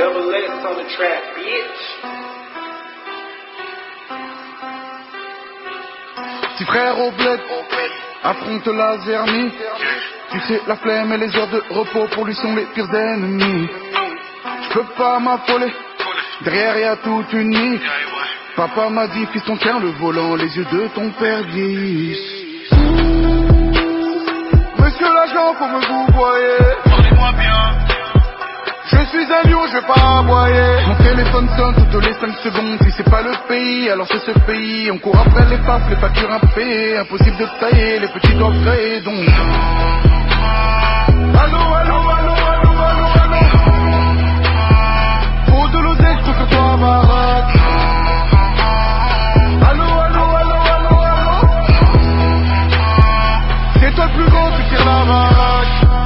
Double X on the track, bitch. Petit frère au bled, affronte la zermie. Tu sais, la flemme et les heures de repos pour lui sont les pires ennemis. Je peux pas m'affoler, derrière y a toute une nuit. Papa m'a dit, fiston tiens le volant, les yeux de ton père glissent. Monsieur l'agent, faut me vous voyez. Parlez-moi bien. Je suis un lion, je vais pas aboyer. Mon téléphone sonne toutes les 5 secondes. Si c'est pas le pays, alors c'est ce pays. On court après les papes, les factures impayées. Impossible de tailler, les petits doivent créer donc. Allô, allô, allô, allô, allô, allô. Faut de l'oseille, je sur toi, baraque. Allô, allô, allô, allô, allô. C'est toi le plus gros, tu tires la baraque.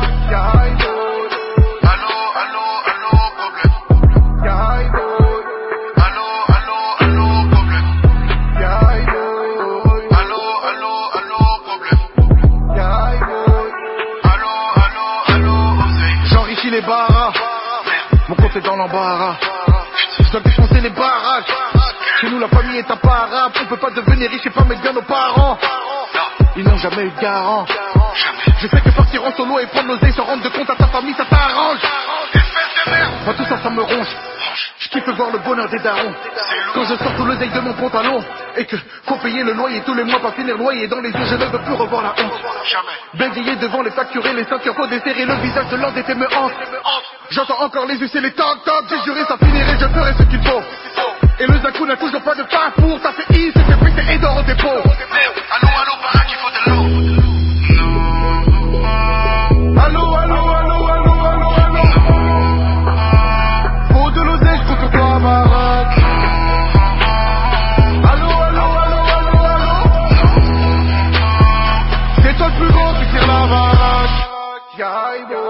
J'enrichis les barras, mon compte est dans l'embarras. Je dois défoncer les barrages. Chez nous la famille est imparable. On peut pas devenir riche et pas mettre bien nos parents. Ils n'ont jamais eu de garant. Je sais que partir en solo et prendre l'oseille sans rendre de compte à ta famille ça t'arrange. Moi tout ça ça me ronge. Je kiffe voir le bonheur des darons. Quand je sors tout l'oseille de mon pantalon et que faut payer le loyer tous les mois, pas finir noyé dans les yeux, je ne veux plus revoir la honte. Bégayé devant les facturés, les ceintures faut desserrer, le visage de l'endetté me hante. J'entends encore les us et les toc-toc, j'ai juré ça finirait, je ferai ce qu'il faut. Et le Zakou n'a toujours pas de parcours, ça fait I, c'est fait péter et dort au dépôt. Allô, allô, baraque, il faut de l'eau. Allô, allô, allô, allô, allô, allô. Faut de l'oseille, je compte toi, baraque. Allô, allô, allô, allô, allô. C'est toi le plus gros, tu tires la baraque.